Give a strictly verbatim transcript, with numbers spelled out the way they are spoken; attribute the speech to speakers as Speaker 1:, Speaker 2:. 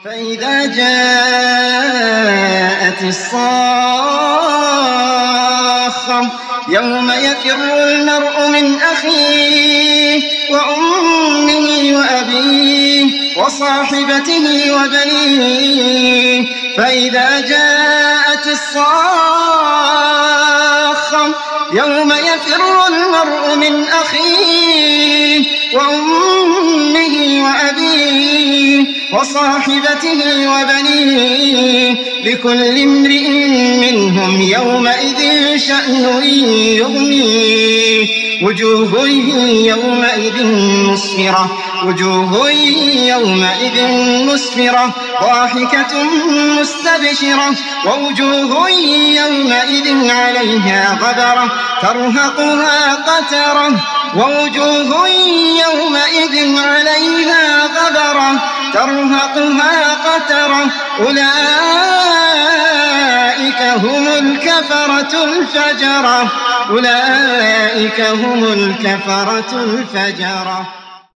Speaker 1: فإذا جاءت الصاخة يوم يفر المرء من أخيه وأمه وأبيه وصاحبته وبنيه فإذا جاءت الصاخة يوم يفر المرء من أخيه وأمه وأبيه وصاحبته وبنيه لكل امرئ منهم يومئذ شأن يغنيه وجوه يومئذ مسفرة وجوه يومئذ مسفرة ضاحكة مستبشرة ووجوه يومئذ عليها غبرة ترهقها قترة ووجوه يومئذ عليها غبرة ترهقها قترة أولئك هم الكفرة الفجرة أولئك هم الكفرة الفجرة.